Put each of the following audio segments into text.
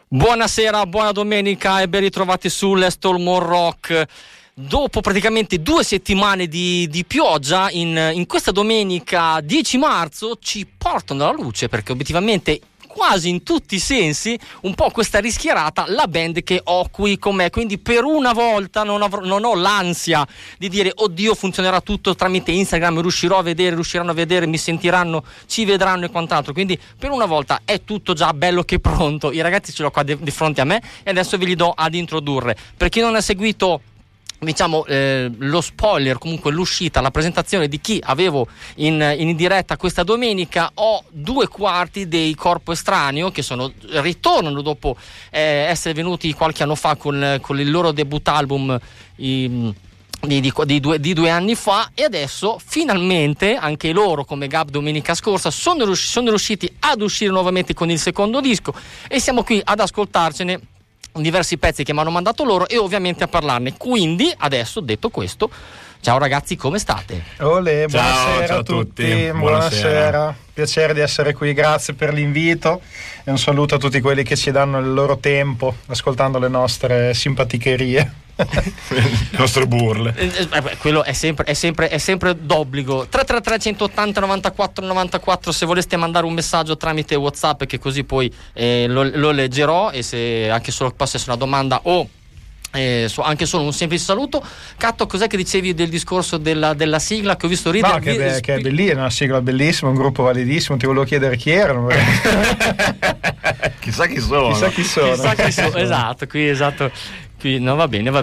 Buonasera, buona domenica e ben ritrovati su Let's Talk More Rock. Dopo praticamente 2 settimane di pioggia, in questa domenica 10 marzo ci portano alla luce, perché obiettivamente quasi in tutti i sensi un po' questa rischiarata la band che ho qui con me, quindi per una volta non ho l'ansia di dire oddio funzionerà tutto tramite Instagram, riusciranno a vedere, mi sentiranno, ci vedranno e quant'altro, quindi per una volta è tutto già bello che pronto. I ragazzi ce l'ho qua di fronte a me e adesso ve li do ad introdurre. Per chi non ha seguito lo spoiler, comunque l'uscita, la presentazione di chi avevo in diretta questa domenica, ho 2/4 dei Corpo Estraneo che ritornano dopo essere venuti qualche anno fa con il loro debut album di 2 anni fa, e adesso finalmente anche loro, come Gab domenica scorsa, sono riusciti ad uscire nuovamente con il secondo disco e siamo qui ad ascoltarcene diversi pezzi che mi hanno mandato loro e ovviamente a parlarne. Quindi adesso, detto questo, ciao ragazzi, come state? Olè, buonasera a tutti. Buonasera, piacere di essere qui, grazie per l'invito e un saluto a tutti quelli che ci danno il loro tempo ascoltando le nostre simpaticherie. Le nostre burle. Quello è sempre d'obbligo. 333 180 94 94 se voleste mandare un messaggio tramite WhatsApp, che così poi lo leggerò, e se anche solo passasse una domanda o anche solo un semplice saluto. Catto, cos'è che dicevi del discorso della sigla che ho visto ridere? No, che è bellissima, una sigla bellissima, un gruppo validissimo. Ti volevo chiedere chi erano. Chissà chi sono. Esatto, qui esatto. Qui, no, va bene.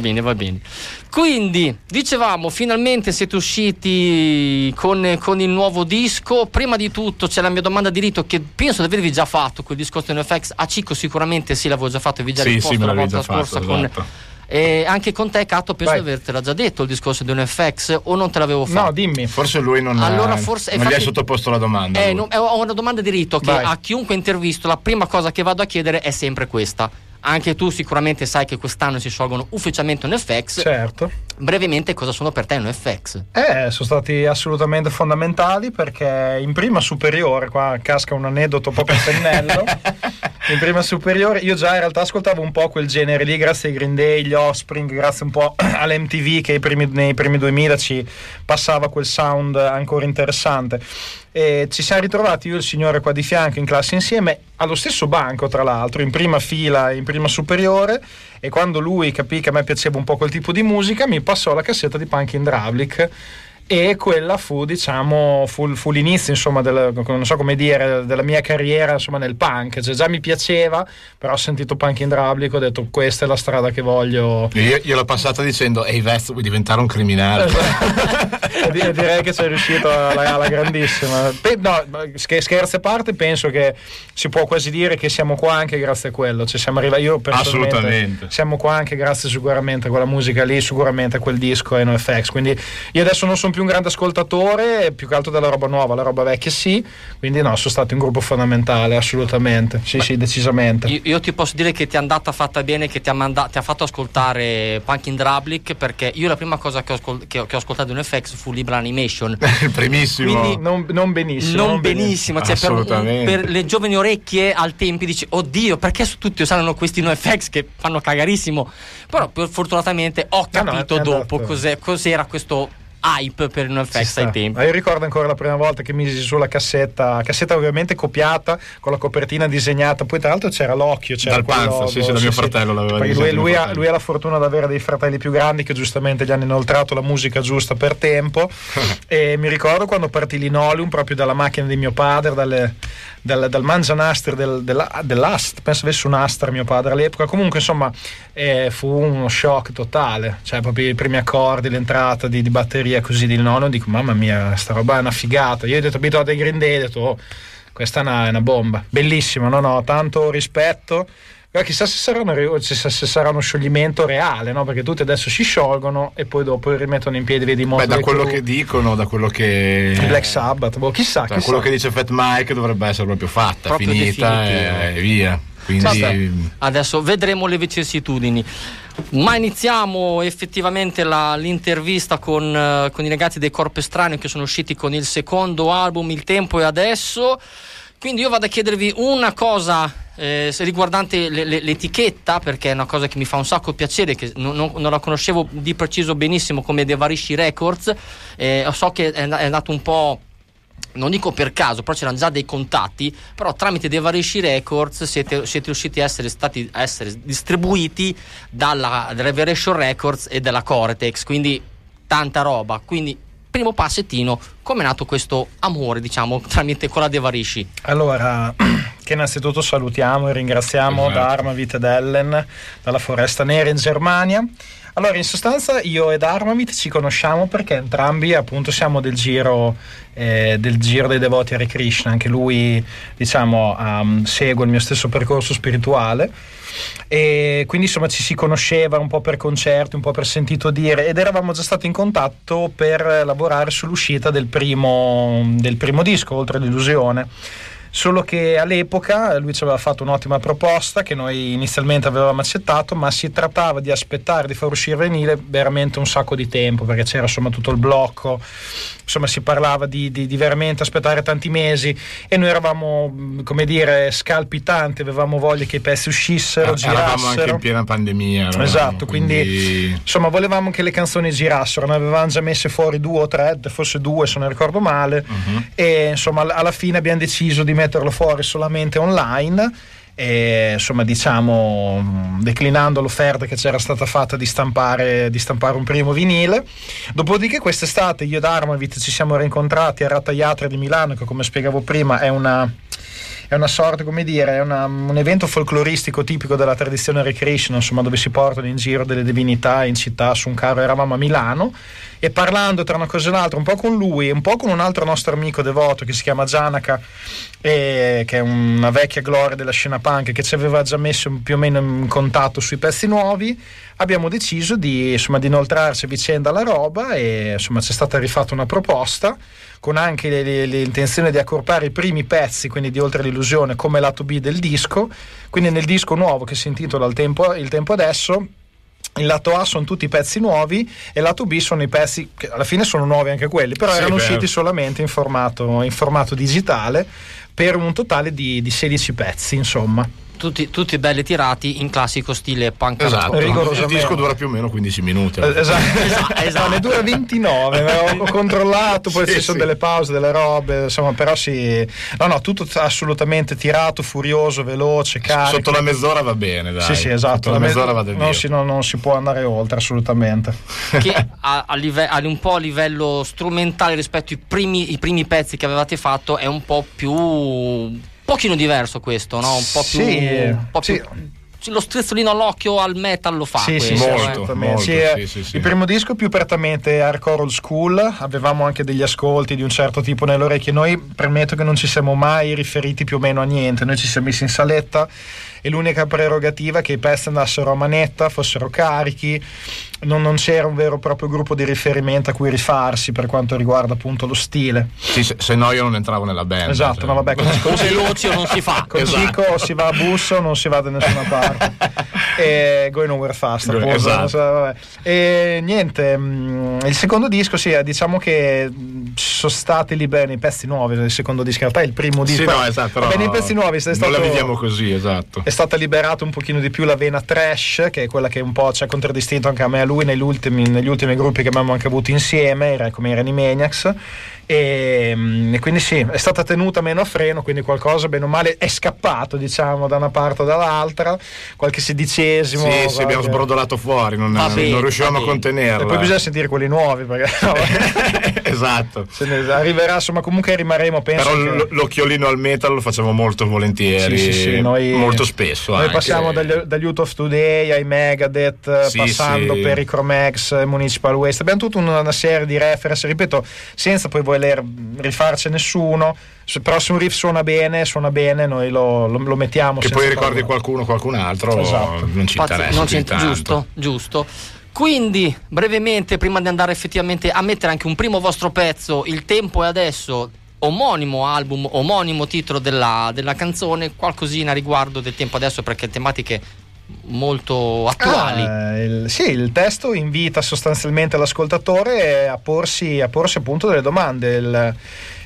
Quindi dicevamo, finalmente siete usciti con il nuovo disco. Prima di tutto c'è la mia domanda di rito, che penso di avervi già fatto quel discorso di NoFX. A Cico sicuramente sì, l'avevo già fatto e vi già risposto la volta scorsa, esatto. Anche con te, Catto, penso di avertela già detto il discorso di NoFX, o non te l'avevo fatto? No, dimmi. Forse lui non gli hai sottoposto la domanda. Ho una domanda di rito che a chiunque intervisto la prima cosa che vado a chiedere è sempre questa. Anche tu sicuramente sai che quest'anno si sciolgono ufficialmente NoFX. Certo. Brevemente, cosa sono per te NoFX? Sono stati assolutamente fondamentali, perché in prima superiore, qua casca un aneddoto proprio a pennello. In prima superiore io già in realtà ascoltavo un po' quel genere lì, grazie ai Green Day, gli Offspring, grazie un po' all'MTV che nei primi 2000 ci passava quel sound ancora interessante. E ci siamo ritrovati io e il signore qua di fianco in classe insieme, allo stesso banco tra l'altro, in prima fila, in prima superiore, e quando lui capì che a me piaceva un po' quel tipo di musica mi passò la cassetta di Punk in Drublic, e quella fu l'inizio, insomma, non so come dire, della mia carriera, insomma, nel punk. Cioè, già mi piaceva, però ho sentito Punk in Drublic, ho detto questa è la strada che voglio. Io l'ho passata dicendo ehi Vest, vuoi diventare un criminale? Direi che sei riuscito alla grandissima. Scherzi a parte, penso che si può quasi dire che siamo qua anche grazie a quello, cioè siamo arrivati, io personalmente assolutamente siamo qua anche grazie sicuramente a quella musica lì, sicuramente a quel disco e NoFX. Quindi io adesso non sono più un grande ascoltatore, più che altro della roba nuova, la roba vecchia sì, quindi no, sono stati un gruppo fondamentale, assolutamente, sì, decisamente. Io ti posso dire che ti è andata fatta bene, che ti ha fatto ascoltare Punk in Drublic, perché io la prima cosa che ho ascoltato di NoFX fu Libra Animation. Il primissimo. Quindi non benissimo, cioè per le giovani orecchie al tempi dici oddio, perché su tutti usano questi NoFX che fanno cagarissimo, però fortunatamente ho capito dopo cos'era questo hype per NoFX ai tempi. Io ricordo ancora la prima volta che misi sulla cassetta ovviamente copiata, con la copertina disegnata, poi tra l'altro c'era l'occhio, c'era dal Panza, sì, da mio fratello l'aveva disegnato. Lui ha la fortuna di avere dei fratelli più grandi che giustamente gli hanno inoltrato la musica giusta per tempo. E mi ricordo quando partì Linoleum proprio dalla macchina di mio padre, dal mangianastri dell'Ast, penso avesse un Astra mio padre all'epoca. Comunque insomma fu uno shock totale, cioè proprio i primi accordi, l'entrata di batteria così di Linoleum, dico mamma mia, sta roba è una figata. Io ho detto abituato ai Green Day, ho detto questa è una bomba, bellissima, no, tanto rispetto. Chissà se sarà uno scioglimento reale, no? Perché tutti adesso si sciolgono e poi dopo rimettono in piedi vedi molto. Da quello che dicono, da quello che Black Sabbath, chissà. Quello che dice Fat Mike dovrebbe essere proprio fatta, proprio finita e via. Quindi adesso vedremo le vicissitudini. Ma iniziamo effettivamente l'intervista con i ragazzi dei Corpo Estraneo, che sono usciti con il secondo album Il Tempo e Adesso, Quindi io vado a chiedervi una cosa riguardante l'etichetta, perché è una cosa che mi fa un sacco piacere, che non la conoscevo di preciso benissimo, come Devarishi Records. So che è andato un po', non dico per caso, però c'erano già dei contatti, però tramite Devarishi Records siete riusciti a essere distribuiti dalla Revelation Records e dalla Coretex, quindi tanta roba. Quindi primo passettino, come è nato questo amore, diciamo, tramite con la Devarishi? Allora, che innanzitutto salutiamo e ringraziamo Dharmavit ed Ellen dalla Foresta Nera in Germania. Allora, in sostanza io e Dharmavit ci conosciamo perché entrambi appunto siamo del giro dei devoti Hare Krishna. Anche lui, diciamo, segue il mio stesso percorso spirituale, e quindi insomma ci si conosceva un po' per concerti, un po' per sentito dire, ed eravamo già stati in contatto per lavorare sull'uscita del primo disco, Oltre l'illusione. Solo che all'epoca lui ci aveva fatto un'ottima proposta che noi inizialmente avevamo accettato, ma si trattava di aspettare di far uscire venire veramente un sacco di tempo, perché c'era insomma tutto il blocco, insomma si parlava di veramente aspettare tanti mesi, e noi eravamo, come dire, scalpitanti, avevamo voglia che i pezzi uscissero, girassero. Eravamo anche in piena pandemia, no? Esatto, quindi insomma volevamo che le canzoni girassero. Ne avevamo già messe fuori 2 o 3, forse 2 se non ricordo male, e insomma alla fine abbiamo deciso di metterlo fuori solamente online, e insomma, diciamo, declinando l'offerta che c'era stata fatta di stampare un primo vinile. Dopodiché quest'estate io e Dharmavit ci siamo rincontrati a Ratta Yatra di Milano, che come spiegavo prima è una sorta, come dire, è un evento folcloristico tipico della tradizione Hare Krishna, insomma, dove si portano in giro delle divinità in città su un carro. Eravamo a Milano, e parlando tra una cosa e l'altra, un po' con lui e un po' con un altro nostro amico devoto che si chiama Janaka, che è una vecchia gloria della scena punk, che ci aveva già messo più o meno in contatto sui pezzi nuovi, abbiamo deciso di inoltrarci a vicenda alla roba, e insomma c'è stata rifatta una proposta con anche l'intenzione di accorpare i primi pezzi, quindi di Oltre l'illusione, come lato B del disco. Quindi nel disco nuovo, che si intitola Il tempo adesso, il lato A sono tutti i pezzi nuovi, e il lato B sono i pezzi che alla fine sono nuovi anche quelli, però erano usciti solamente in formato digitale, per un totale di 16 pezzi, insomma. Tutti belli tirati in classico stile punk. Esatto, il disco dura più o meno 15 minuti. Esatto. Ne dura 29, ho controllato, poi ci sono delle pause, delle robe, insomma, però tutto assolutamente tirato, furioso, veloce, carico. Sotto la mezz'ora va bene, dai. Sì, esatto. Sotto la mezz'ora va bene. Non si può andare oltre, assolutamente. Che un po' a livello strumentale rispetto ai primi pezzi che avevate fatto è un po' più pochino diverso questo, no? Un po' più lo strizzolino all'occhio al metal lo fa. Molto. Il primo disco più prettamente hardcore old school, avevamo anche degli ascolti di un certo tipo nelle orecchie. Noi, premetto che non ci siamo mai riferiti più o meno a niente, noi ci siamo messi in saletta, e l'unica prerogativa è che i pezzi andassero a manetta, fossero carichi. Non c'era un vero e proprio gruppo di riferimento a cui rifarsi per quanto riguarda appunto lo stile. Sì, se no io non entravo nella band. Esatto, cioè. no, vabbè, con Celozio non si fa. Con Cico o si va a Busso o non si va da nessuna parte. E Going Nowhere Fast, appunto. Esatto. E niente, il secondo disco, diciamo che sono stati lì bene i pezzi nuovi del secondo disco. In realtà è il primo disco. Sì, no, esatto. Bene, i pezzi nuovi non la vediamo così, esatto. È stata liberata un pochino di più la vena trash, che è quella che un po' ci ha contraddistinto anche a me e a lui negli ultimi gruppi che abbiamo anche avuto insieme, come i Animaniacs, e quindi è stata tenuta meno a freno, quindi qualcosa bene o male è scappato, diciamo, da una parte o dall'altra, qualche sedicesimo. Sì, abbiamo sbrodolato fuori, non riuscivamo a contenerla. E poi bisogna sentire quelli nuovi, perché esatto. Arriverà, insomma, comunque rimarremo, penso. Però l'occhiolino al metal lo facciamo molto volentieri, noi, molto spesso. Noi passiamo dagli Youth of Today ai Megadeth, passando per i Chromex, Municipal Waste. Abbiamo tutta una serie di reference, ripeto, senza poi voler rifarci nessuno. Però se un riff suona bene, noi lo mettiamo. Che poi ricordi qualcun altro, esatto. Non ci interessa. Giusto. Quindi, brevemente, prima di andare effettivamente a mettere anche un primo vostro pezzo, Il tempo è adesso, omonimo album, omonimo titolo della canzone, qualcosina a riguardo del tempo adesso, perché tematiche molto attuali. Il testo invita sostanzialmente l'ascoltatore a porsi appunto delle domande.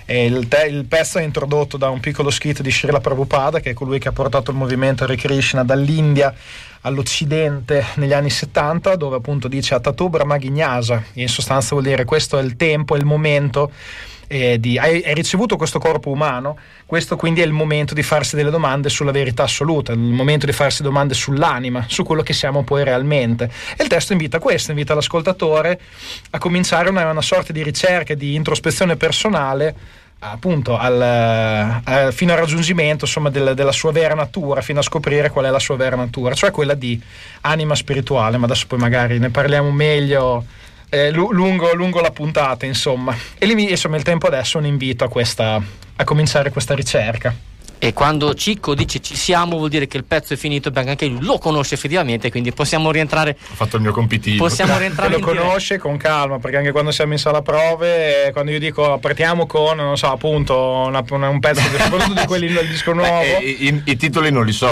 E il pezzo è introdotto da un piccolo scritto di Srila Prabhupada, che è colui che ha portato il movimento Hare Krishna dall'India all'Occidente negli anni 70, dove appunto dice Atatu Brahma Jignasa, in sostanza vuol dire questo è il tempo, è il momento hai ricevuto questo corpo umano, questo quindi è il momento di farsi delle domande sulla verità assoluta, il momento di farsi domande sull'anima, su quello che siamo poi realmente. E il testo invita l'ascoltatore a cominciare una sorta di ricerca, di introspezione personale, appunto fino al raggiungimento, insomma, della sua vera natura, fino a scoprire qual è la sua vera natura, cioè quella di anima spirituale. Ma adesso poi magari ne parliamo meglio lungo la puntata, insomma. E lì, insomma, il tempo adesso è un invito a cominciare questa ricerca. E quando Cicco dice ci siamo, vuol dire che il pezzo è finito, perché anche lui lo conosce effettivamente, quindi possiamo rientrare. Ho fatto il mio compitino. Possiamo rientrare. Lo conosce con calma, perché anche quando siamo in sala prove, quando io dico partiamo con, non so, appunto un pezzo soprattutto di quelli del disco nuovo. I titoli non li so.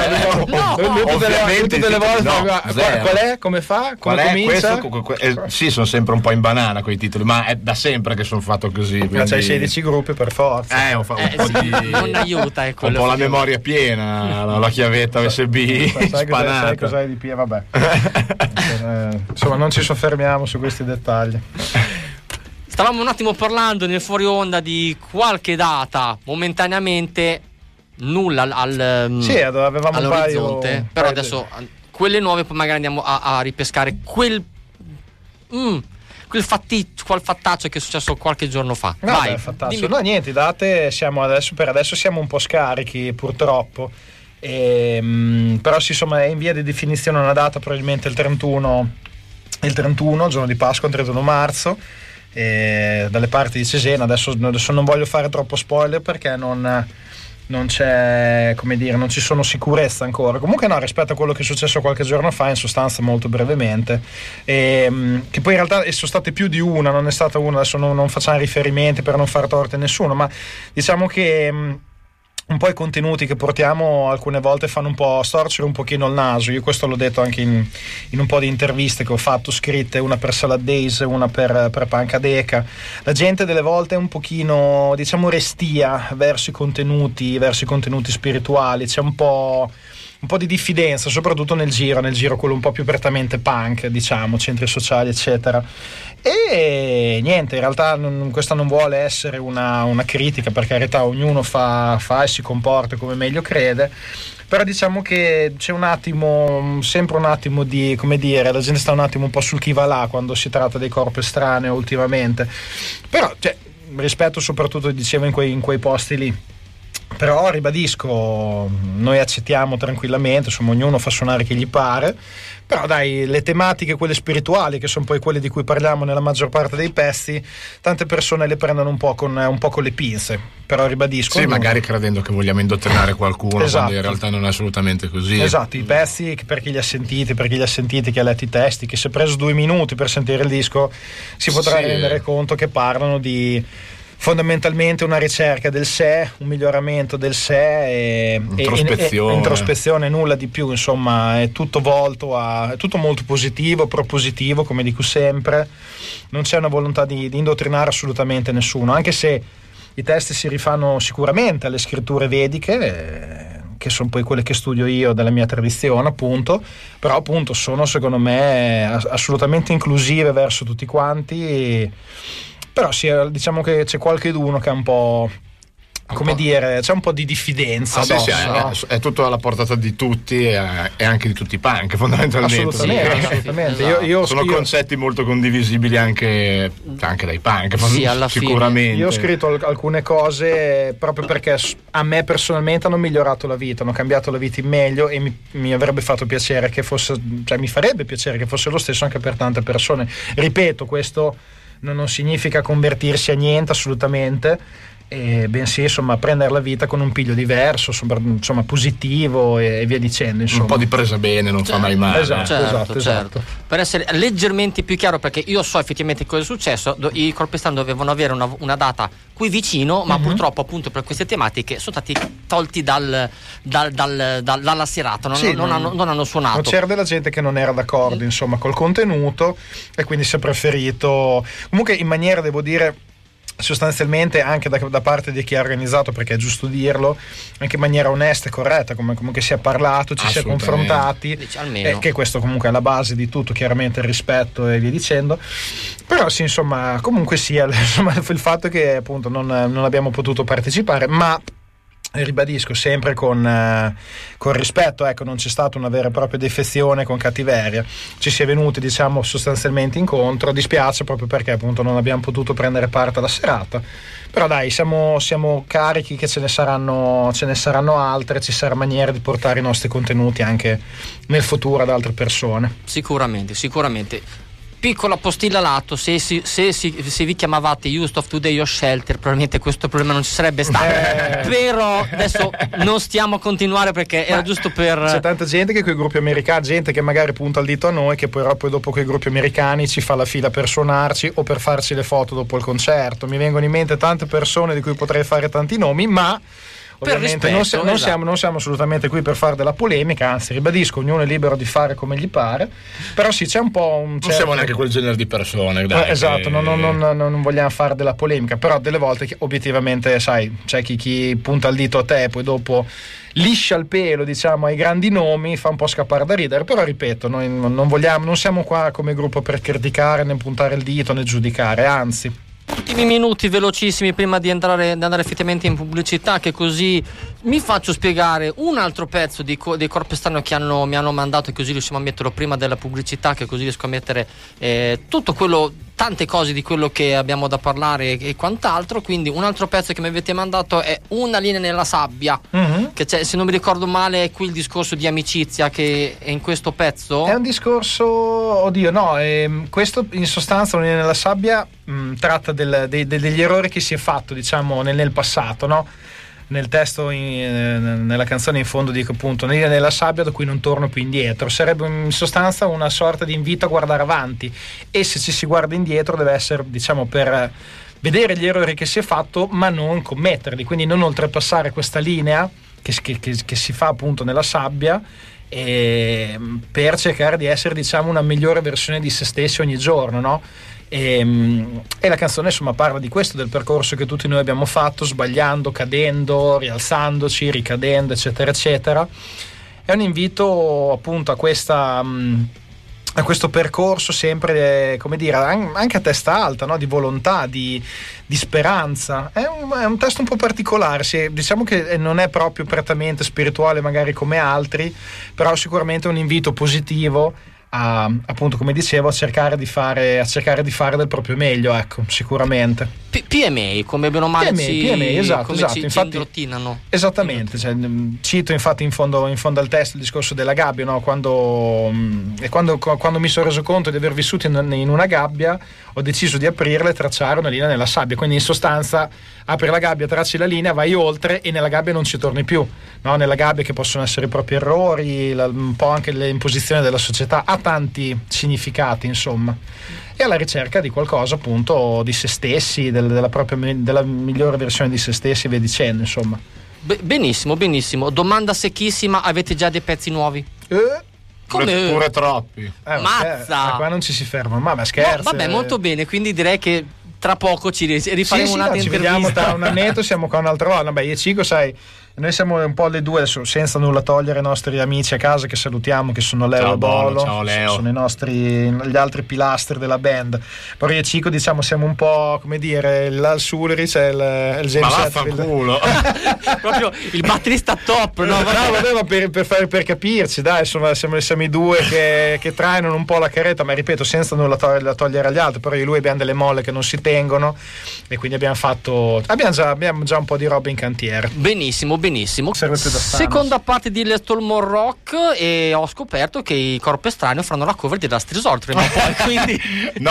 Tutte delle volte qual è? Come fa? Come comincia? Sì, sono sempre un po' in banana quei titoli, ma è da sempre che sono fatto così. Quindi... C'hai 16 gruppi per forza. Un po' di... non aiuta. Un po' la memoria piena, la chiavetta USB spanata. Sai cos'hai di più? Vabbè. Insomma, non ci soffermiamo su questi dettagli. Stavamo un attimo parlando nel fuori onda di qualche data, momentaneamente nulla avevamo all'orizzonte, però adesso quelle nuove poi magari andiamo a ripescare quel fattaccio che è successo qualche giorno fa. Vai, no, niente, date, per adesso siamo un po' scarichi purtroppo, però sì, insomma, è in via di definizione una data, probabilmente il 31, giorno di Pasqua, il 31 marzo, dalle parti di Cesena. Adesso non voglio fare troppo spoiler perché non c'è, come dire, non ci sono sicurezze ancora. Comunque no, rispetto a quello che è successo qualche giorno fa, in sostanza molto brevemente, che poi in realtà sono state più di una, non è stata una, adesso non facciamo riferimenti per non far torto a nessuno, ma diciamo che un po' i contenuti che portiamo alcune volte fanno un po' storcere un pochino il naso. Io questo l'ho detto anche in un po' di interviste che ho fatto scritte, una per Salad Days, una per Pancadeca. La gente delle volte è un pochino, diciamo, restia verso i contenuti spirituali, c'è un po' di diffidenza, soprattutto nel giro quello un po' più prettamente punk, diciamo, centri sociali eccetera. E niente, in realtà questa non vuole essere una critica, per carità, ognuno fa e si comporta come meglio crede, però diciamo che c'è sempre un attimo di, come dire, la gente sta un attimo un po' sul chi va là quando si tratta dei corpi estranei ultimamente, però rispetto soprattutto, dicevo, in quei posti lì. Però ribadisco, noi accettiamo tranquillamente, insomma, ognuno fa suonare chi gli pare, però dai, le tematiche, quelle spirituali, che sono poi quelle di cui parliamo nella maggior parte dei pezzi, tante persone le prendono un po' con le pinze, però ribadisco. Sì, magari credendo che vogliamo indottrinare qualcuno, esatto. Quando in realtà non è assolutamente così. Esatto, i pezzi, per chi li ha sentiti, che ha letto i testi, che si è preso 2 minuti per sentire il disco, si potrà rendere conto che parlano di fondamentalmente una ricerca del sé, un miglioramento del sé e introspezione, nulla di più, insomma, è tutto volto è tutto molto positivo, propositivo, come dico sempre. Non c'è una volontà di indottrinare assolutamente nessuno, anche se i testi si rifanno sicuramente alle scritture vediche, che sono poi quelle che studio io della mia tradizione, appunto, però appunto sono, secondo me, assolutamente inclusive verso tutti quanti. Però sì, diciamo che c'è qualcheduno che è un po', come dire, c'è un po' di diffidenza addosso, no? È tutto alla portata di tutti e anche di tutti i punk, fondamentalmente. Assolutamente. Io sono concetti molto condivisibili anche dai punk, sicuramente. Io ho scritto alcune cose proprio perché a me personalmente hanno migliorato la vita, hanno cambiato la vita in meglio, e mi avrebbe fatto piacere che fosse, mi farebbe piacere che fosse lo stesso anche per tante persone. Ripeto, questo non significa convertirsi a niente assolutamente, bensì, insomma, prendere la vita con un piglio diverso, insomma, positivo e via dicendo, insomma. Un po' di presa bene non fa mai male. Esatto. Per essere leggermente più chiaro, perché io so effettivamente cosa è successo, i Corpestan dovevano avere una data qui vicino, ma purtroppo, appunto, per queste tematiche sono stati tolti dalla serata, non hanno suonato. Non c'era della gente che non era d'accordo, insomma, col contenuto, e quindi si è preferito, comunque, in maniera, devo dire, sostanzialmente anche da parte di chi ha organizzato, perché è giusto dirlo, anche in maniera onesta e corretta, come comunque si è parlato, ci si è confrontati, che questo comunque è la base di tutto, chiaramente il rispetto e via dicendo. Però sì, insomma, comunque sia, insomma, il fatto che appunto non abbiamo potuto partecipare, ma ribadisco sempre con rispetto, ecco, non c'è stata una vera e propria defezione con cattiveria, ci si è venuti, diciamo, sostanzialmente incontro. Dispiace proprio perché appunto non abbiamo potuto prendere parte alla serata, però dai, siamo carichi che ce ne saranno altre, ci sarà maniera di portare i nostri contenuti anche nel futuro ad altre persone. Sicuramente. Piccola postilla a lato, se vi chiamavate Youth of Today o Shelter, probabilmente questo problema non ci sarebbe stato. Però adesso non stiamo a continuare, perché era giusto per... C'è tanta gente che con i gruppi americani, gente che magari punta il dito a noi, che però poi dopo con i gruppi americani ci fa la fila per suonarci o per farci le foto dopo il concerto. Mi vengono in mente tante persone di cui potrei fare tanti nomi, ma... ovviamente rispetto, non siamo assolutamente qui per fare della polemica, anzi ribadisco, ognuno è libero di fare come gli pare, però sì, c'è un po' un certo... non siamo neanche quel genere di persone, dai, esatto, non vogliamo fare della polemica, però delle volte obiettivamente, sai, c'è chi punta il dito a te e poi dopo liscia il pelo, diciamo, ai grandi nomi, fa un po' scappare da ridere. Però ripeto, noi non siamo qua come gruppo per criticare, né puntare il dito, né giudicare, anzi. Ultimi minuti velocissimi prima di andare effettivamente in pubblicità, che così mi faccio spiegare un altro pezzo dei Corpo Estraneo che mi hanno mandato, e così riusciamo a metterlo prima della pubblicità, che così riesco a mettere tutto quello, tante cose di quello che abbiamo da parlare e quant'altro. Quindi un altro pezzo che mi avete mandato è Una linea nella sabbia, che c'è, se non mi ricordo male, è qui il discorso di amicizia che è in questo pezzo. È un discorso, oddio no, questo in sostanza, Una linea nella sabbia, tratta degli errori che si è fatto, diciamo, nel passato, no? Nel testo, nella canzone in fondo dico appunto Una linea nella sabbia da cui non torno più indietro. Sarebbe in sostanza una sorta di invito a guardare avanti, e se ci si guarda indietro deve essere, diciamo, per vedere gli errori che si è fatto ma non commetterli, quindi non oltrepassare questa linea che si fa appunto nella sabbia, per cercare di essere, diciamo, una migliore versione di se stessi ogni giorno, no? E la canzone insomma parla di questo, del percorso che tutti noi abbiamo fatto, sbagliando, cadendo, rialzandoci, ricadendo, eccetera eccetera. È un invito appunto a questo percorso sempre, come dire, anche a testa alta, no? Di volontà, di speranza. È un testo un po' particolare, diciamo che non è proprio prettamente spirituale magari come altri, però sicuramente è un invito positivo appunto, come dicevo, a cercare di fare del proprio meglio, ecco, sicuramente. PMA, come bene o male PMA, esatto, infatti, ingrottinano. Esattamente, cioè, cito infatti in fondo al testo il discorso della gabbia, no? Quando mi sono reso conto di aver vissuto in una gabbia, ho deciso di aprirla e tracciare una linea nella sabbia. Quindi in sostanza apri la gabbia, tracci la linea, vai oltre e nella gabbia non ci torni più, no? Nella gabbia, che possono essere i propri errori, un po' anche le imposizioni della società, ha tanti significati, insomma, e alla ricerca di qualcosa appunto di se stessi, della migliore versione di se stessi, via dicendo, insomma. Benissimo. Domanda secchissima: avete già dei pezzi nuovi? Pure troppi. Mazza! Qua non ci si ferma, ma scherzo. No, vabbè, molto bene, quindi direi che tra poco ci rifaremo un'altra intervista. Ci vediamo tra un annetto, siamo qua un'altra volta. Vabbè, io e Cico, sai, noi siamo un po' le due adesso, senza nulla togliere i nostri amici a casa che salutiamo, che sono Leo e Bolo. Ciao Leo. Sono gli altri pilastri della band. Però io e Cico, diciamo, siamo un po', come dire, l'Al Sulrich e il James Hetfield. Proprio il batterista top, no? Vabbè, per capirci, dai, insomma, siamo i due che trainano un po' la carretta, ma ripeto, senza nulla togliere agli altri. Però io e lui abbiamo delle molle che non si tengono, e quindi abbiamo già un po' di roba in cantiere. Benissimo. Seconda parte di Let's Talk More Rock, e ho scoperto che i Corpo Estraneo faranno la cover di Last Resort prima o poi, quindi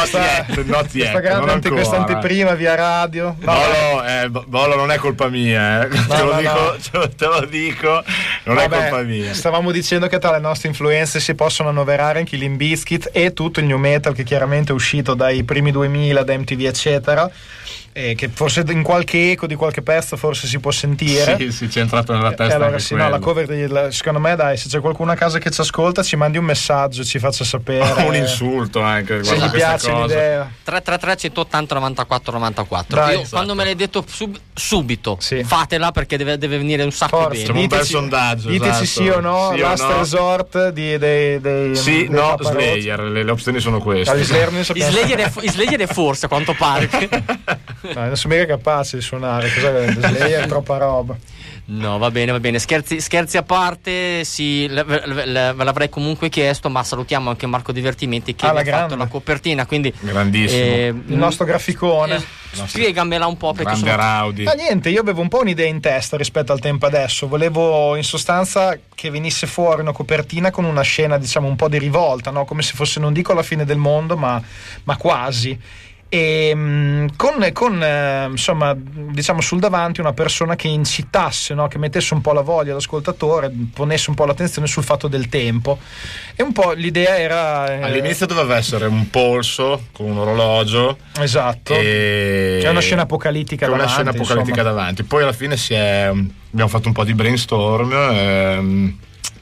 questa anteprima via radio. Bolo, non è colpa mia, te lo dico, non è colpa mia. Stavamo dicendo che tra le nostre influenze si possono annoverare anche i Limp Bizkit e tutto il new metal, che chiaramente è uscito dai primi 2000 da MTV eccetera, che forse in qualche eco di qualche pezzo forse si può sentire. Sì, c'è entrato nella testa. Allora anche sì, no, la cover secondo me, dai, se c'è qualcuno a casa che ci ascolta, ci mandi un messaggio, ci faccia sapere. Un insulto anche. Se gli piace l'idea. 333 180 94 94. Dai, io quando me l'hai detto subito, fatela, perché deve venire un sacco bene. Facciamo un bel sondaggio. Diteci sì o no, Last Resort dei sì, no, Slayer, le opzioni sono queste. Slayer è forse, a quanto pare. No, non sono mica capace di suonare, cos'è Slayer? È troppa roba. No, va bene. Scherzi a parte, sì, ve l'avrei comunque chiesto, ma salutiamo anche Marco Divertimenti che ha fatto la copertina, quindi grandissimo. Il nostro graficone. Spiegamela un po', perché niente, io avevo un po' un'idea in testa rispetto al tempo adesso. Volevo in sostanza che venisse fuori una copertina con una scena, diciamo, un po' di rivolta, no? Come se fosse, non dico la fine del mondo, ma quasi. E con insomma, diciamo, sul davanti una persona che incitasse, no? Che mettesse un po' la voglia all'ascoltatore, ponesse un po' l'attenzione sul fatto del tempo. E un po' l'idea era all'inizio doveva essere un polso con un orologio, esatto, c'è una scena apocalittica davanti. Poi alla fine abbiamo fatto un po' di brainstorm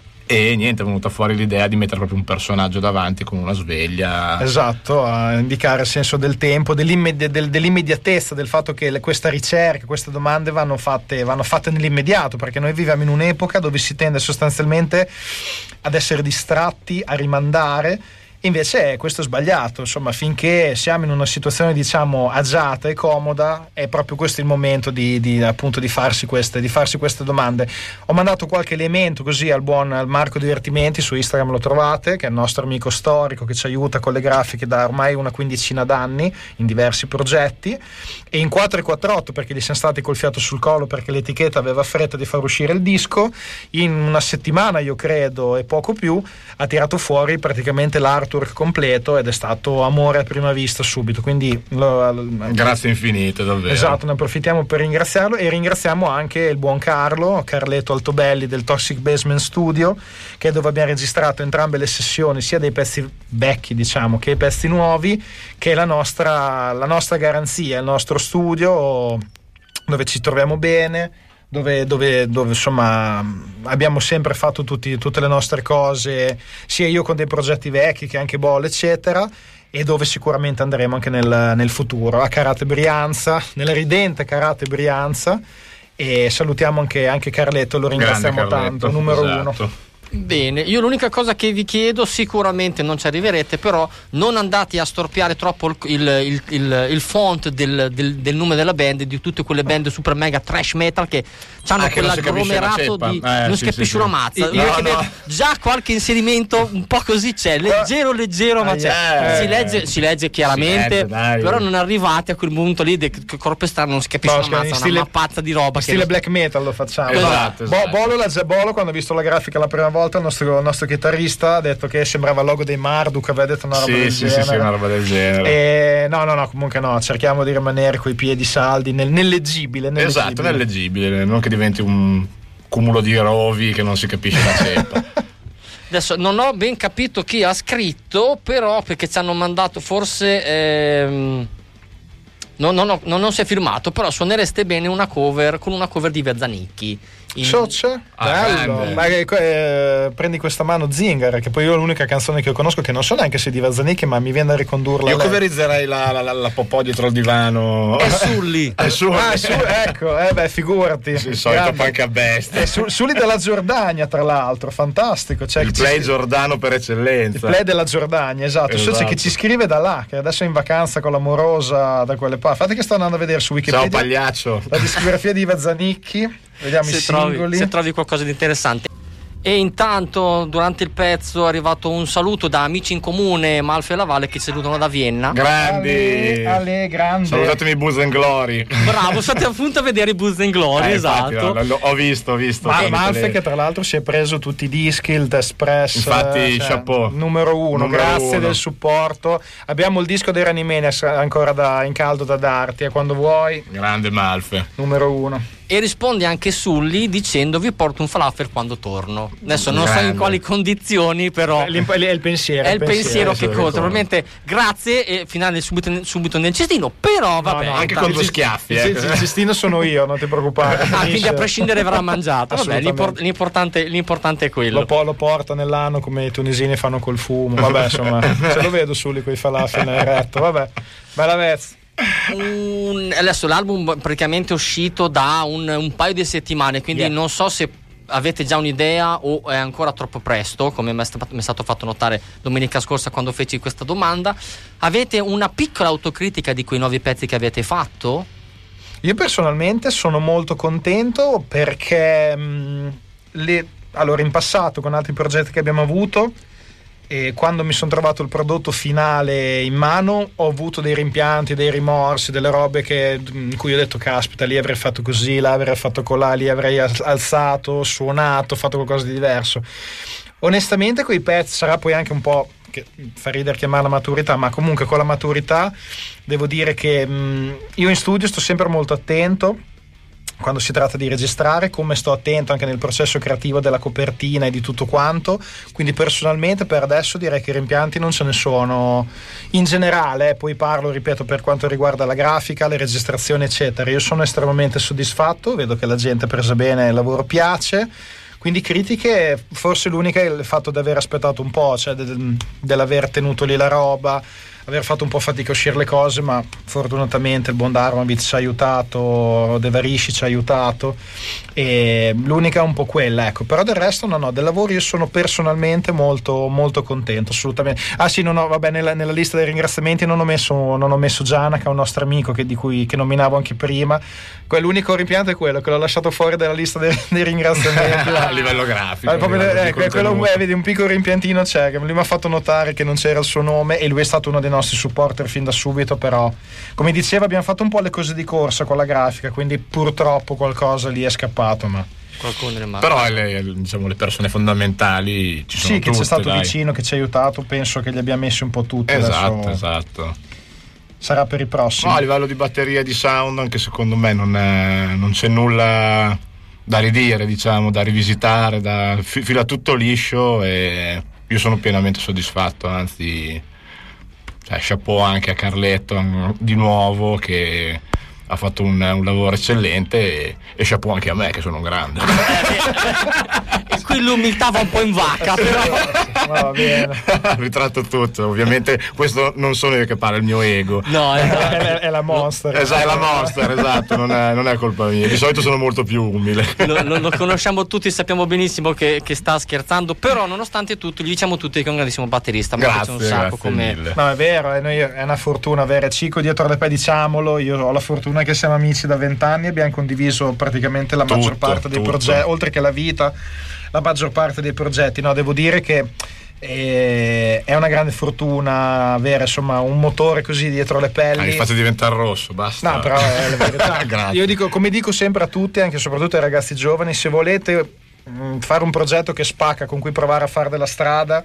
e niente, è venuta fuori l'idea di mettere proprio un personaggio davanti con una sveglia, esatto, a indicare il senso del tempo, dell'immediatezza, del fatto che questa ricerca, queste domande vanno fatte nell'immediato, perché noi viviamo in un'epoca dove si tende sostanzialmente ad essere distratti, a rimandare. Invece questo è sbagliato, insomma, finché siamo in una situazione, diciamo, agiata e comoda, è proprio questo il momento appunto di farsi queste domande. Ho mandato qualche elemento così al Marco Divertimenti, su Instagram lo trovate, che è il nostro amico storico che ci aiuta con le grafiche da ormai una quindicina d'anni in diversi progetti, e in 448, perché gli siamo stati col fiato sul collo, perché l'etichetta aveva fretta di far uscire il disco, in una settimana, io credo, e poco più, ha tirato fuori praticamente l'artwork completo, ed è stato amore a prima vista subito, quindi grazie infinite, davvero. Esatto, ne approfittiamo per ringraziarlo, e ringraziamo anche il buon Carletto Altobelli del Toxic Basement Studio, che è dove abbiamo registrato entrambe le sessioni, sia dei pezzi vecchi, diciamo, che i pezzi nuovi, che è la nostra garanzia, il nostro studio dove ci troviamo bene, dove insomma abbiamo sempre fatto tutte le nostre cose, sia io con dei progetti vecchi che anche Ball, eccetera, e dove sicuramente andremo anche nel futuro, a Carate Brianza, nella ridente Carate Brianza. E salutiamo anche Carletto, lo ringraziamo tanto, numero uno. Bene, io l'unica cosa che vi chiedo, sicuramente non ci arriverete, però non andate a storpiare troppo il font del nome della band, di tutte quelle band super mega trash metal che hanno quell'agglomerato di non si capisce una mazza. Già qualche inserimento un po' così c'è, leggero, ma c'è. Si legge chiaramente, però non arrivate a quel punto lì che corpo strano, non si capisce una mazza, una mappazza di roba. Stile black metal lo facciamo. Esatto. Bolo, quando ha visto la grafica la prima volta, il nostro chitarrista ha detto che sembrava il logo dei Marduk, aveva detto una roba del genere. Sì, una roba del genere. No, comunque no, cerchiamo di rimanere coi piedi saldi nel leggibile. Esatto, nel leggibile, non che diventi un cumulo di rovi che non si capisce la ceppa. Adesso non ho ben capito chi ha scritto, però perché ci hanno mandato forse non si è firmato, però suonereste bene una cover di Verzanicchi. Bello. Prendi questa mano Zinger, che poi io è l'unica canzone che io conosco, che non so neanche se di Verzanicchi, ma mi viene da ricondurla. Io coverizzerei la popò dietro il divano. E Sulli. Ecco, figurati. Il solito punk a bestia. Sulli della Giordania, tra l'altro, fantastico. Il play giordano per eccellenza. Il play della Giordania, esatto. So, c'è chi ci scrive da là, che adesso è in vacanza con l'amorosa da quelle parti. Fate che sto andando a vedere su Wikipedia. Ciao pagliaccio. La discografia di Verzanicchi. Vediamo i singoli. Se trovi qualcosa di interessante. E intanto durante il pezzo è arrivato un saluto da amici in comune, Malfi e Lavalle, che ci salutano da Vienna. Grandi. Grande. Salutatemi Buzz and Glory. Bravo, state appunto a vedere i Buzz and Glory, esatto. Infatti, ho visto. Malfi che tra l'altro si è preso tutti i dischi, il Test Press. Infatti, chapeau. Numero uno, grazie del supporto. Abbiamo il disco dei Running Maniacs ancora in caldo da darti, quando vuoi. Grande Malfi. Numero uno. e risponde anche Sully dicendo: vi porto un falafel quando torno. Adesso non so in quali condizioni, però è il pensiero, è il pensiero che conta. Probabilmente grazie e finale subito nel cestino, però vabbè, no, anche con 2 schiaffi. Il cestino sono io, non ti preoccupare. Quindi a prescindere verrà mangiato. Vabbè, l'importante è quello. Lo porta nell'anno come i tunisini fanno col fumo. Vabbè, insomma, se lo vedo Sully con i falafel nel retto. Vabbè, bella vezza. Adesso l'album praticamente è uscito da un paio di settimane, quindi non so se avete già un'idea o è ancora troppo presto, come mi è stato fatto notare domenica scorsa quando feci questa domanda. Avete una piccola autocritica di quei 9 pezzi che avete fatto? Io personalmente sono molto contento perché allora in passato con altri progetti che abbiamo avuto, e quando mi sono trovato il prodotto finale in mano ho avuto dei rimpianti, dei rimorsi, delle robe in cui ho detto caspita, lì avrei fatto così, là avrei fatto colà, lì avrei alzato, suonato, fatto qualcosa di diverso. Onestamente quei pezzi, sarà poi anche un po' che fa ridere chiamarla maturità, ma comunque con la maturità devo dire che io in studio sto sempre molto attento quando si tratta di registrare, come sto attento anche nel processo creativo della copertina e di tutto quanto, quindi personalmente per adesso direi che rimpianti non ce ne sono in generale, poi parlo, ripeto, per quanto riguarda la grafica, le registrazioni eccetera. Io sono estremamente soddisfatto, vedo che la gente ha preso bene, il lavoro piace, quindi critiche forse l'unica è il fatto di aver aspettato un po', cioè dell'aver tenuto lì la roba, aver fatto un po' fatica a uscire le cose, ma fortunatamente il buon Darmavit ci ha aiutato, De Varishi ci ha aiutato, e l'unica è un po' quella, ecco. Però del resto no, del lavoro io sono personalmente molto molto contento, assolutamente. Vabbè, nella lista dei ringraziamenti non ho messo Gianna, che è un nostro amico che nominavo anche prima. L'unico rimpianto è quello che l'ho lasciato fuori dalla lista dei ringraziamenti a livello grafico, vedi, un piccolo rimpiantino c'è, che lui mi ha fatto notare che non c'era il suo nome, e lui è stato uno dei nostri supporter fin da subito, però come diceva abbiamo fatto un po' le cose di corsa con la grafica, quindi purtroppo qualcosa lì è scappato, ma però diciamo le persone fondamentali ci sono tutte, che c'è stato vicino, che ci ha aiutato, penso che li abbia messi un po' tutti. Esatto. Sarà per i prossimi. A livello di batteria e di sound anche secondo me non c'è nulla da ridire, diciamo, da rivisitare, fila tutto liscio, e io sono pienamente soddisfatto, anzi, chapeau anche a Carletto di nuovo, che ha fatto un lavoro eccellente, e chapeau anche a me che sono un grande. E qui l'umiltà va un po' in vacca, però va bene. Ritratto tutto, ovviamente questo non sono io che parlo, il mio ego, no, è la Monster. È la Monster, esatto, non è colpa mia, di solito sono molto più umile. Lo conosciamo tutti, sappiamo benissimo che sta scherzando, però nonostante tutto gli diciamo tutti che è un grandissimo batterista. Grazie, un sacco mille. No, è vero, è una fortuna avere Cico dietro le pie, diciamolo. Io ho la fortuna che siamo amici da 20 anni, abbiamo condiviso praticamente la maggior parte dei progetti, oltre che la vita, la maggior parte dei progetti. No, devo dire che è una grande fortuna avere, insomma, un motore così dietro le pelli. Mi fate diventare rosso, basta. No, però è la verità. Io dico, come dico sempre a tutti, anche e soprattutto ai ragazzi giovani, se volete fare un progetto che spacca, con cui provare a fare della strada,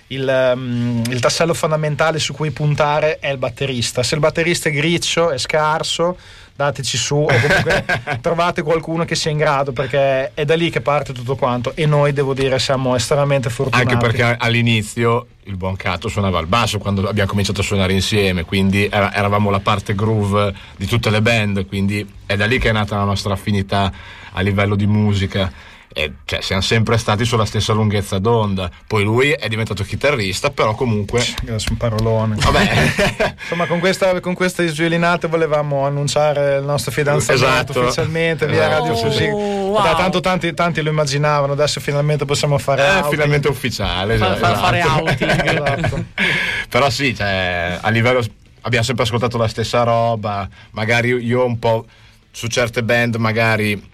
il tassello fondamentale su cui puntare è il batterista. Se il batterista è griccio, è scarso, dateci su, o comunque trovate qualcuno che sia in grado, perché è da lì che parte tutto quanto, e noi, devo dire, siamo estremamente fortunati. Anche perché all'inizio il buon Cato suonava il basso quando abbiamo cominciato a suonare insieme, quindi eravamo la parte groove di tutte le band, quindi è da lì che è nata la nostra affinità a livello di musica. Siamo sempre stati sulla stessa lunghezza d'onda. Poi lui è diventato chitarrista, però comunque grazie, un parolone. Vabbè. Insomma, con queste sviolinate volevamo annunciare il nostro fidanzamento ufficialmente via Radio Così. Wow. Tanti lo immaginavano, adesso finalmente possiamo fare finalmente ufficiale, fare outing. Esatto. Però sì, a livello abbiamo sempre ascoltato la stessa roba. Magari io un po' su certe band magari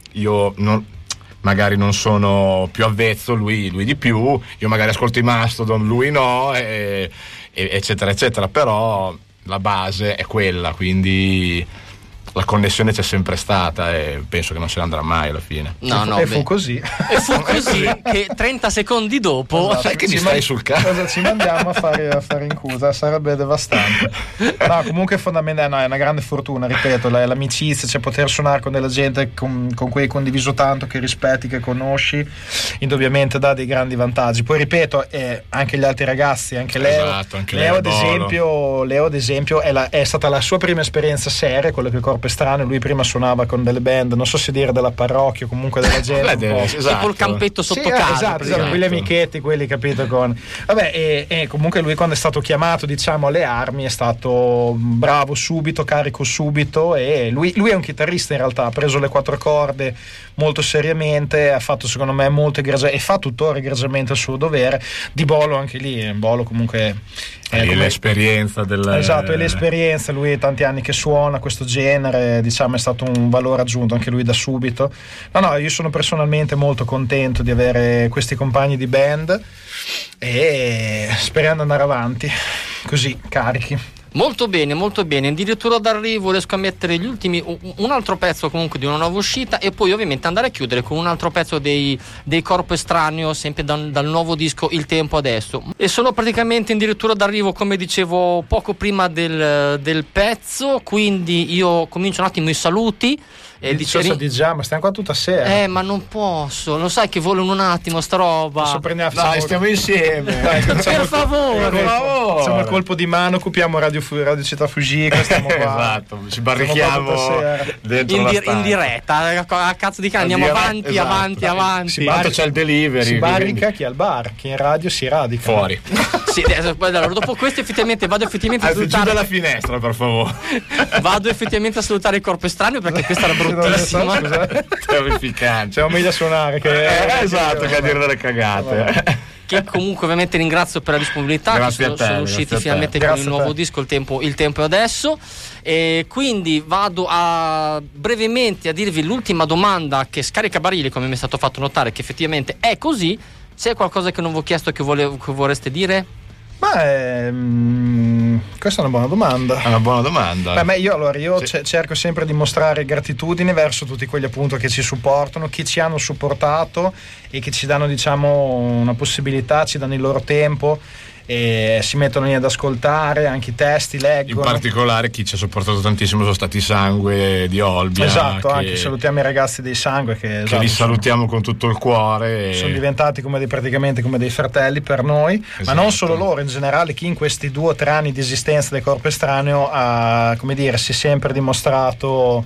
non sono più avvezzo, lui di più, io magari ascolto i Mastodon, lui no, eccetera eccetera, però la base è quella, quindi la connessione c'è sempre stata e penso che non se ne andrà mai alla fine. Fu così. E fu così che 30 secondi dopo, sai che ci stai sul cazzo, ci mandiamo a fare in cusa, sarebbe devastante. No, comunque è fondamentale, no, è una grande fortuna, ripeto, l'amicizia, cioè poter suonare con della gente con cui hai condiviso tanto, che rispetti, che conosci, indubbiamente dà dei grandi vantaggi. Poi ripeto, anche gli altri ragazzi, anche Leo, esatto, anche Leo ad esempio è stata la sua prima esperienza seria, quello che Corpo Estraneo. Lui prima suonava con delle band, non so se dire della parrocchia o comunque della gente, esatto, tipo il campetto sotto casa, esatto, quegli amichetti, quelli, capito, con vabbè, e comunque lui quando è stato chiamato, diciamo, alle armi è stato bravo subito, carico subito, e lui è un chitarrista in realtà, ha preso le 4 corde molto seriamente, ha fatto secondo me molto egregiamente e fa tuttora egregiamente il suo dovere. Di Bolo anche lì, Bolo comunque l'esperienza esatto, e l'esperienza, lui tanti anni che suona questo genere, diciamo, è stato un valore aggiunto anche lui da subito. No, io sono personalmente molto contento di avere questi compagni di band e speriamo di andare avanti così carichi. Molto bene, addirittura d'arrivo riesco a mettere gli ultimi, un altro pezzo comunque di una nuova uscita, e poi ovviamente andare a chiudere con un altro pezzo dei Corpo Estraneo, sempre dal nuovo disco Il Tempo Adesso. E sono praticamente addirittura d'arrivo, come dicevo poco prima del pezzo, quindi io comincio un attimo i saluti. Ma stiamo qua tutta sera. Ma non posso, lo sai che vogliono un attimo sta roba. Dai, stiamo insieme. Dai, per favore. Facciamo il colpo di mano, occupiamo Radio Città Fugica, stiamo qua. Esatto, ci barrichiamo dentro in diretta, a cazzo di cane, andiamo avanti, esatto. avanti. Tanto c'è il delivery. Si barrica chi al bar, chi in radio si radica. Fuori. Sì, allora, dopo questo vado effettivamente a salutare. Chiuda la finestra, per favore. Vado effettivamente a salutare il Corpo Estraneo, perché questa era bruttissima. Terrificante. Siamo meglio a suonare che esatto, che a dire delle cagate. Che comunque ovviamente ringrazio per la disponibilità. Grazie sono usciti finalmente con il nuovo disco Il Tempo Adesso, e quindi vado brevemente a dirvi l'ultima domanda che scarica barili, come mi è stato fatto notare che effettivamente è così. C'è qualcosa che non vi ho chiesto che vorreste dire? Questa è una buona domanda. Io cerco sempre di mostrare gratitudine verso tutti quelli appunto che ci supportano, che ci hanno supportato e che ci danno, diciamo, una possibilità, ci danno il loro tempo e si mettono lì ad ascoltare anche i testi, leggono. In particolare chi ci ha supportato tantissimo sono stati i Sangue di Olbia. Esatto, anche salutiamo i ragazzi dei Sangue che li salutiamo con tutto il cuore. Sono diventati praticamente come dei fratelli per noi, esatto. Ma non solo loro, in generale chi in questi 2 o 3 anni di esistenza del Corpo Estraneo si è sempre dimostrato,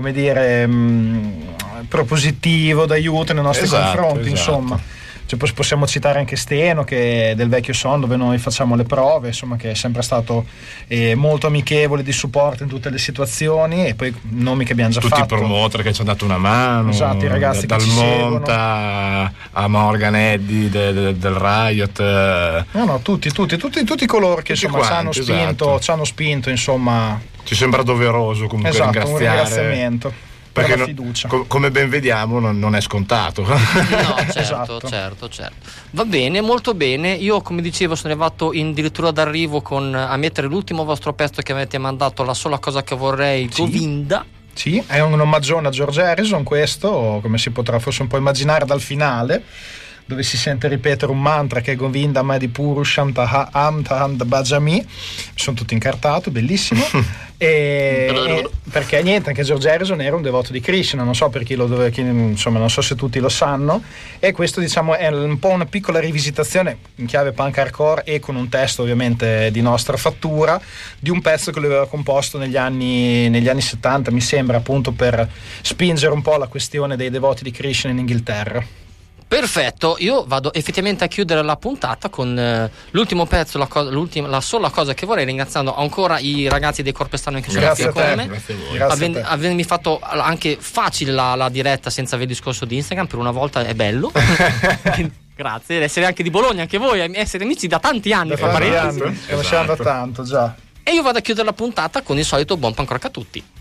propositivo, d'aiuto nei nostri confronti, insomma. Cioè, possiamo citare anche Steno, che è del vecchio Son, dove noi facciamo le prove, insomma, che è sempre stato molto amichevole, di supporto in tutte le situazioni, e poi nomi che abbiamo già tutti fatto. Tutti i promoter che ci hanno dato una mano, esatto, i ragazzi dal Monta a Morgan Eddy del Riot. Tutti coloro che insomma ci hanno spinto, insomma. Ci sembra doveroso comunque ringraziare. Un ringraziamento. Perché come ben vediamo non è scontato. No, certo. Va bene, molto bene. Io, come dicevo, sono arrivato addirittura d'arrivo a mettere l'ultimo vostro pezzo che avete mandato, La sola cosa che vorrei, Govinda. Sì, è un omaggione a George Harrison questo, come si potrà forse un po' immaginare dal finale, dove si sente ripetere un mantra che è Govinda Madi Purusham Taham Taham Bajami. Sono tutto incartato, bellissimo. Perché niente, anche George Harrison era un devoto di Krishna, non so per non so se tutti lo sanno, e questo, diciamo, è un po' una piccola rivisitazione in chiave punk hardcore e con un testo ovviamente di nostra fattura, di un pezzo che lui aveva composto negli anni 70, mi sembra, appunto per spingere un po' la questione dei devoti di Krishna in Inghilterra. Perfetto, io vado effettivamente a chiudere la puntata con l'ultimo pezzo, la sola cosa che vorrei, ringraziando ancora i ragazzi dei Corpo Estraneo che sono qui con me, avermi fatto anche facile la diretta senza aver discorso di Instagram, per una volta è bello. Grazie, essere anche di Bologna, anche voi, essere amici da tanti anni, conosciamo da tanto già. E io vado a chiudere la puntata con il solito buon punk rock a tutti.